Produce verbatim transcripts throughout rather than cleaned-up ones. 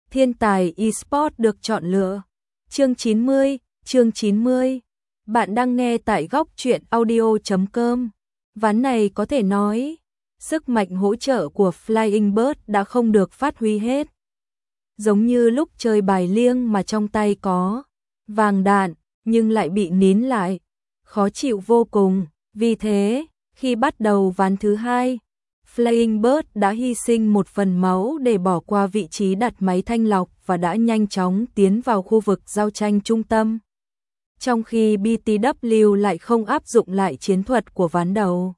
Thiên tài eSports được chọn lựa. Chương chín mươi, chương chín mươi. Bạn đang nghe tại góc truyện audio chấm com. Ván này có thể nói, sức mạnh hỗ trợ của Flying Bird đã không được phát huy hết. Giống như lúc chơi bài liêng mà trong tay có vàng đạn, nhưng lại bị nín lại. Khó chịu vô cùng. Vì thế, khi bắt đầu ván thứ hai, Flying Bird đã hy sinh một phần máu để bỏ qua vị trí đặt máy thanh lọc và đã nhanh chóng tiến vào khu vực giao tranh trung tâm. Trong khi bê tê vê lại không áp dụng lại chiến thuật của ván đầu.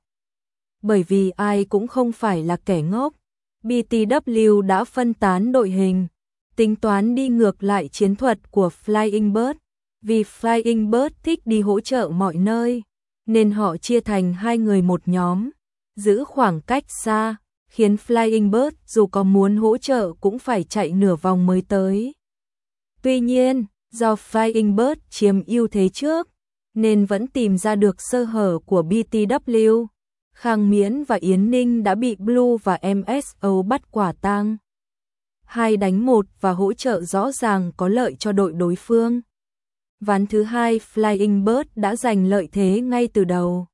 Bởi vì ai cũng không phải là kẻ ngốc, bê tê vê đã phân tán đội hình, tính toán đi ngược lại chiến thuật của Flying Bird. Vì Flying Bird thích đi hỗ trợ mọi nơi, nên họ chia thành hai người một nhóm, giữ khoảng cách xa, khiến Flying Bird dù có muốn hỗ trợ cũng phải chạy nửa vòng mới tới. Tuy nhiên, do Flying Bird chiếm ưu thế trước, nên vẫn tìm ra được sơ hở của bê tê vê. Khang Miễn và Yến Ninh đã bị Blue và em ét o bắt quả tang. Hai đánh một và hỗ trợ rõ ràng có lợi cho đội đối phương. Ván thứ hai Flying Bird đã giành lợi thế ngay từ đầu.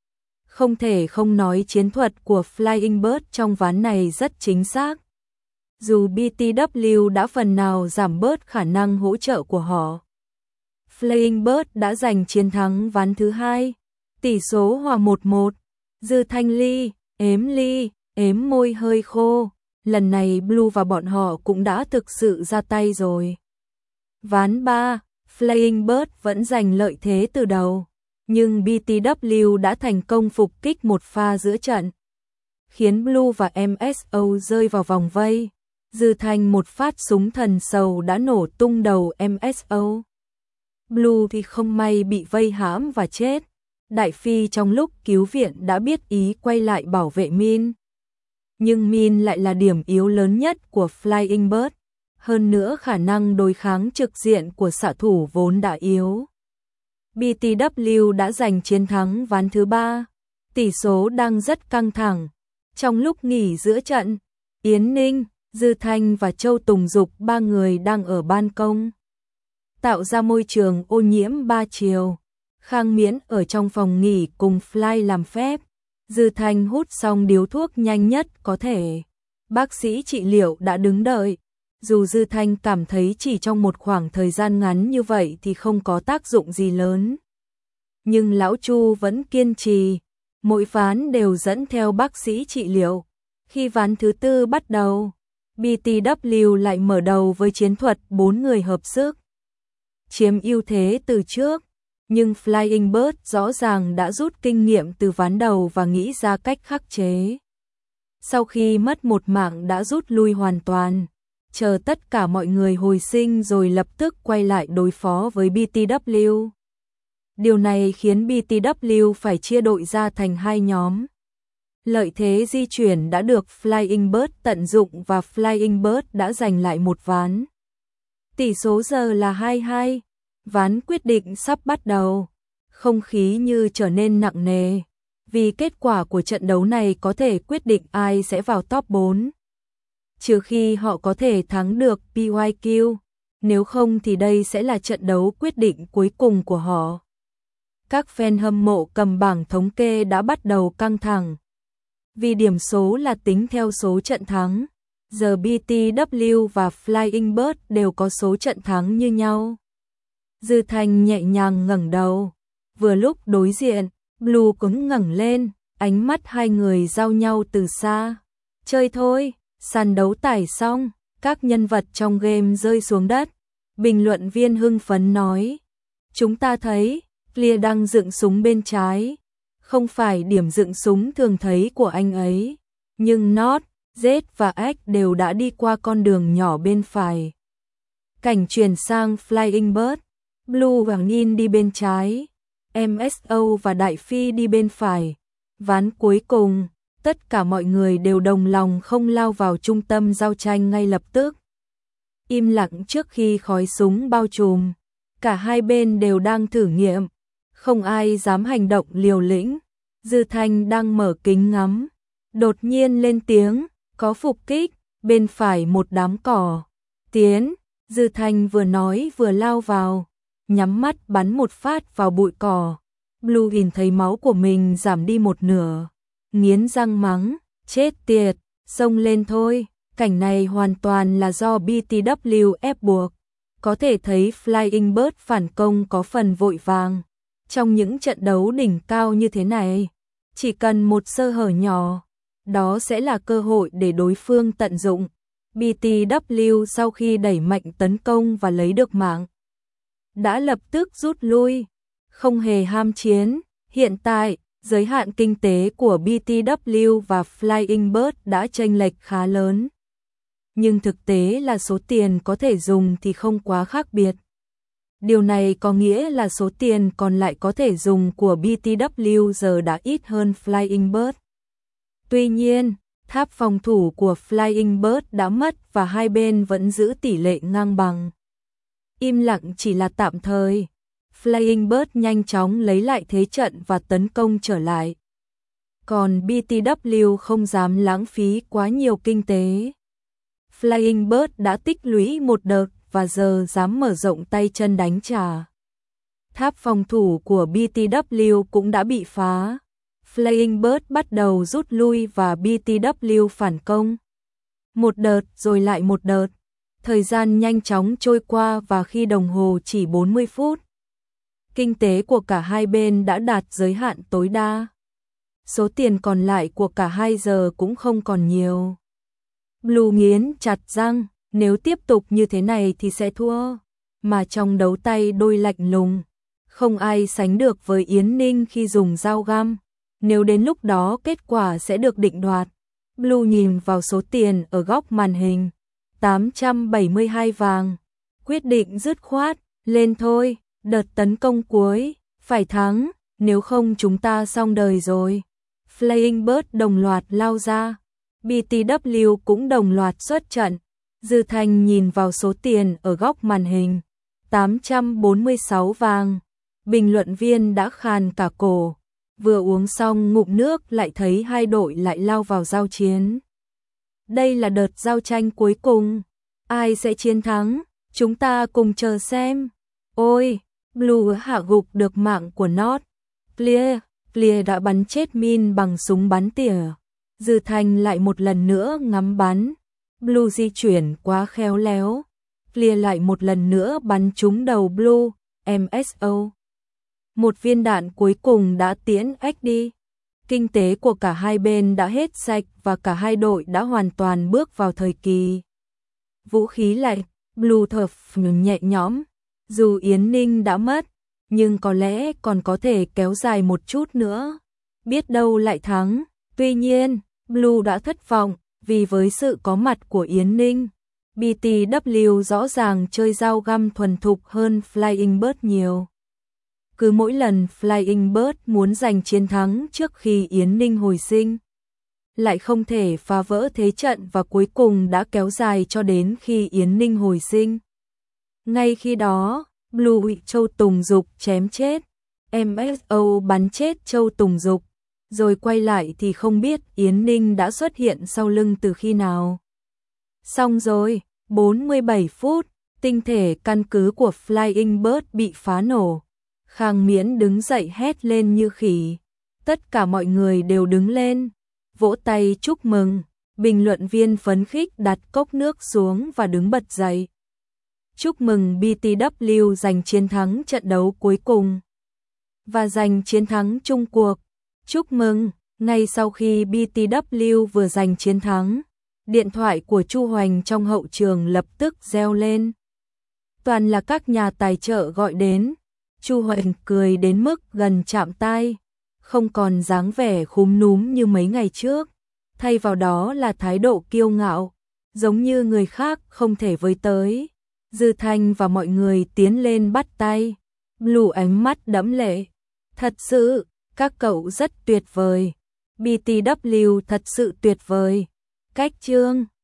Không thể không nói chiến thuật của Flying Bird trong ván này rất chính xác. Dù bê tê vê đã phần nào giảm bớt khả năng hỗ trợ của họ, Flying Bird đã giành chiến thắng ván thứ hai. Tỷ số hòa một một. Dư Thanh Ly, ếm ly, ếm môi hơi khô. Lần này Blue và bọn họ cũng đã thực sự ra tay rồi. Ván ba, Flying Bird vẫn giành lợi thế từ đầu, nhưng bê tê vê đã thành công phục kích một pha giữa trận, khiến Blue và em ét o rơi vào vòng vây. Dư Thanh một phát súng thần sầu đã nổ tung đầu em ét o. Blue thì không may bị vây hãm và chết. Đại Phi trong lúc cứu viện đã biết ý quay lại bảo vệ Min. Nhưng Min lại là điểm yếu lớn nhất của Flying Bird. Hơn nữa khả năng đối kháng trực diện của xạ thủ vốn đã yếu. bê tê vê đã giành chiến thắng ván thứ ba. Tỷ số đang rất căng thẳng. Trong lúc nghỉ giữa trận, Yến Ninh, Dư Thanh và Châu Tùng Dục ba người đang ở ban công, tạo ra môi trường ô nhiễm ba chiều. Khang Miễn ở trong phòng nghỉ cùng Fly làm phép. Dư Thanh hút xong điếu thuốc nhanh nhất có thể. Bác sĩ trị liệu đã đứng đợi. Dù Dư Thanh cảm thấy chỉ trong một khoảng thời gian ngắn như vậy thì không có tác dụng gì lớn, nhưng Lão Chu vẫn kiên trì. Mỗi ván đều dẫn theo bác sĩ trị liệu. Khi ván thứ tư bắt đầu, bê tê vê lại mở đầu với chiến thuật bốn người hợp sức, chiếm ưu thế từ trước. Nhưng Flying Bird rõ ràng đã rút kinh nghiệm từ ván đầu và nghĩ ra cách khắc chế. Sau khi mất một mạng đã rút lui hoàn toàn, chờ tất cả mọi người hồi sinh rồi lập tức quay lại đối phó với bê tê vê. Điều này khiến bê tê vê phải chia đội ra thành hai nhóm. Lợi thế di chuyển đã được Flying Bird tận dụng và Flying Bird đã giành lại một ván. Tỷ số giờ là hai hai. Ván quyết định sắp bắt đầu. Không khí như trở nên nặng nề, vì kết quả của trận đấu này có thể quyết định ai sẽ vào top bốn. Trừ khi họ có thể thắng được pê i quy, nếu không thì đây sẽ là trận đấu quyết định cuối cùng của họ. Các fan hâm mộ cầm bảng thống kê đã bắt đầu căng thẳng. Vì điểm số là tính theo số trận thắng, giờ bê tê vê và Flying Bird đều có số trận thắng như nhau. Dư Thanh nhẹ nhàng ngẩng đầu. Vừa lúc đối diện, Blue cũng ngẩng lên, ánh mắt hai người giao nhau từ xa. Chơi thôi, sàn đấu tải xong, các nhân vật trong game rơi xuống đất. Bình luận viên hưng phấn nói, chúng ta thấy Clear đang dựng súng bên trái. Không phải điểm dựng súng thường thấy của anh ấy, nhưng Not, Z và X đều đã đi qua con đường nhỏ bên phải. Cảnh chuyển sang Flying Bird, Blue và Nin đi bên trái, em ét o và Đại Phi đi bên phải. Ván cuối cùng, tất cả mọi người đều đồng lòng không lao vào trung tâm giao tranh ngay lập tức. Im lặng trước khi khói súng bao trùm, cả hai bên đều đang thử nghiệm, không ai dám hành động liều lĩnh. Dư Thanh đang mở kính ngắm, đột nhiên lên tiếng, có phục kích, bên phải một đám cỏ. Tiến, Dư Thanh vừa nói vừa lao vào, nhắm mắt bắn một phát vào bụi cỏ. Blue nhìn thấy máu của mình giảm đi một nửa, nghiến răng mắng, chết tiệt, xông lên thôi. Cảnh này hoàn toàn là do bê tê vê ép buộc. Có thể thấy Flying Bird phản công có phần vội vàng. Trong những trận đấu đỉnh cao như thế này, chỉ cần một sơ hở nhỏ, đó sẽ là cơ hội để đối phương tận dụng. bê tê vê sau khi đẩy mạnh tấn công và lấy được mạng, đã lập tức rút lui, không hề ham chiến. Hiện tại, giới hạn kinh tế của bê tê vê và Flying Bird đã chênh lệch khá lớn. Nhưng thực tế là số tiền có thể dùng thì không quá khác biệt. Điều này có nghĩa là số tiền còn lại có thể dùng của bê tê vê giờ đã ít hơn Flying Bird. Tuy nhiên, tháp phòng thủ của Flying Bird đã mất và hai bên vẫn giữ tỷ lệ ngang bằng. Im lặng chỉ là tạm thời. Flying Bird nhanh chóng lấy lại thế trận và tấn công trở lại. Còn bê tê vê không dám lãng phí quá nhiều kinh tế. Flying Bird đã tích lũy một đợt và giờ dám mở rộng tay chân đánh trả. Tháp phòng thủ của bê tê vê cũng đã bị phá. Flying Bird bắt đầu rút lui và bê tê vê phản công. Một đợt rồi lại một đợt. Thời gian nhanh chóng trôi qua và khi đồng hồ chỉ bốn mươi phút, kinh tế của cả hai bên đã đạt giới hạn tối đa. Số tiền còn lại của cả hai giờ cũng không còn nhiều. Blue nghiến chặt răng, nếu tiếp tục như thế này thì sẽ thua. Mà trong đấu tay đôi lạnh lùng, không ai sánh được với Yến Ninh khi dùng dao găm. Nếu đến lúc đó kết quả sẽ được định đoạt. Blue nhìn vào số tiền ở góc màn hình, tám trăm bảy mươi hai vàng. Quyết định dứt khoát, lên thôi, đợt tấn công cuối, phải thắng, nếu không chúng ta xong đời rồi. Flying Bird đồng loạt lao ra, bê tê vê cũng đồng loạt xuất trận. Dư Thanh nhìn vào số tiền ở góc màn hình, tám trăm bốn mươi sáu vàng. Bình luận viên đã khàn cả cổ, vừa uống xong ngụm nước lại thấy hai đội lại lao vào giao chiến. Đây là đợt giao tranh cuối cùng, ai sẽ chiến thắng, chúng ta cùng chờ xem. Ôi, Blue hạ gục được mạng của Not. Clear, Clear đã bắn chết Min bằng súng bắn tỉa. Dư Thanh lại một lần nữa ngắm bắn. Blue di chuyển quá khéo léo. Clear lại một lần nữa bắn trúng đầu Blue, em ét o. Một viên đạn cuối cùng đã tiễn ếch đi. Kinh tế của cả hai bên đã hết sạch và cả hai đội đã hoàn toàn bước vào thời kỳ vũ khí lạnh. Blue thở nhẹ nhõm. Dù Yến Ninh đã mất, nhưng có lẽ còn có thể kéo dài một chút nữa. Biết đâu lại thắng. Tuy nhiên, Blue đã thất vọng vì với sự có mặt của Yến Ninh, bê tê vê rõ ràng chơi dao găm thuần thục hơn Flying Bird nhiều. Cứ mỗi lần Flying Bird muốn giành chiến thắng trước khi Yến Ninh hồi sinh, lại không thể phá vỡ thế trận và cuối cùng đã kéo dài cho đến khi Yến Ninh hồi sinh. Ngay khi đó, Blue bị Châu Tùng Dục chém chết, em ét o bắn chết Châu Tùng Dục, rồi quay lại thì không biết Yến Ninh đã xuất hiện sau lưng từ khi nào. Xong rồi, bốn mươi bảy phút, tinh thể căn cứ của Flying Bird bị phá nổ. Khang Miễn đứng dậy hét lên như khỉ. Tất cả mọi người đều đứng lên, vỗ tay chúc mừng. Bình luận viên phấn khích đặt cốc nước xuống và đứng bật dậy. Chúc mừng bê tê vê giành chiến thắng trận đấu cuối cùng và giành chiến thắng chung cuộc. Chúc mừng. Ngay sau khi bê tê vê vừa giành chiến thắng, điện thoại của Chu Hoành trong hậu trường lập tức reo lên. Toàn là các nhà tài trợ gọi đến. Chu Hoành cười đến mức gần chạm tai, không còn dáng vẻ khúm núm như mấy ngày trước, thay vào đó là thái độ kiêu ngạo, giống như người khác không thể với tới. Dư Thanh và mọi người tiến lên bắt tay. Blue ánh mắt đẫm lệ. Thật sự, các cậu rất tuyệt vời. bê tê vê thật sự tuyệt vời. Cách chương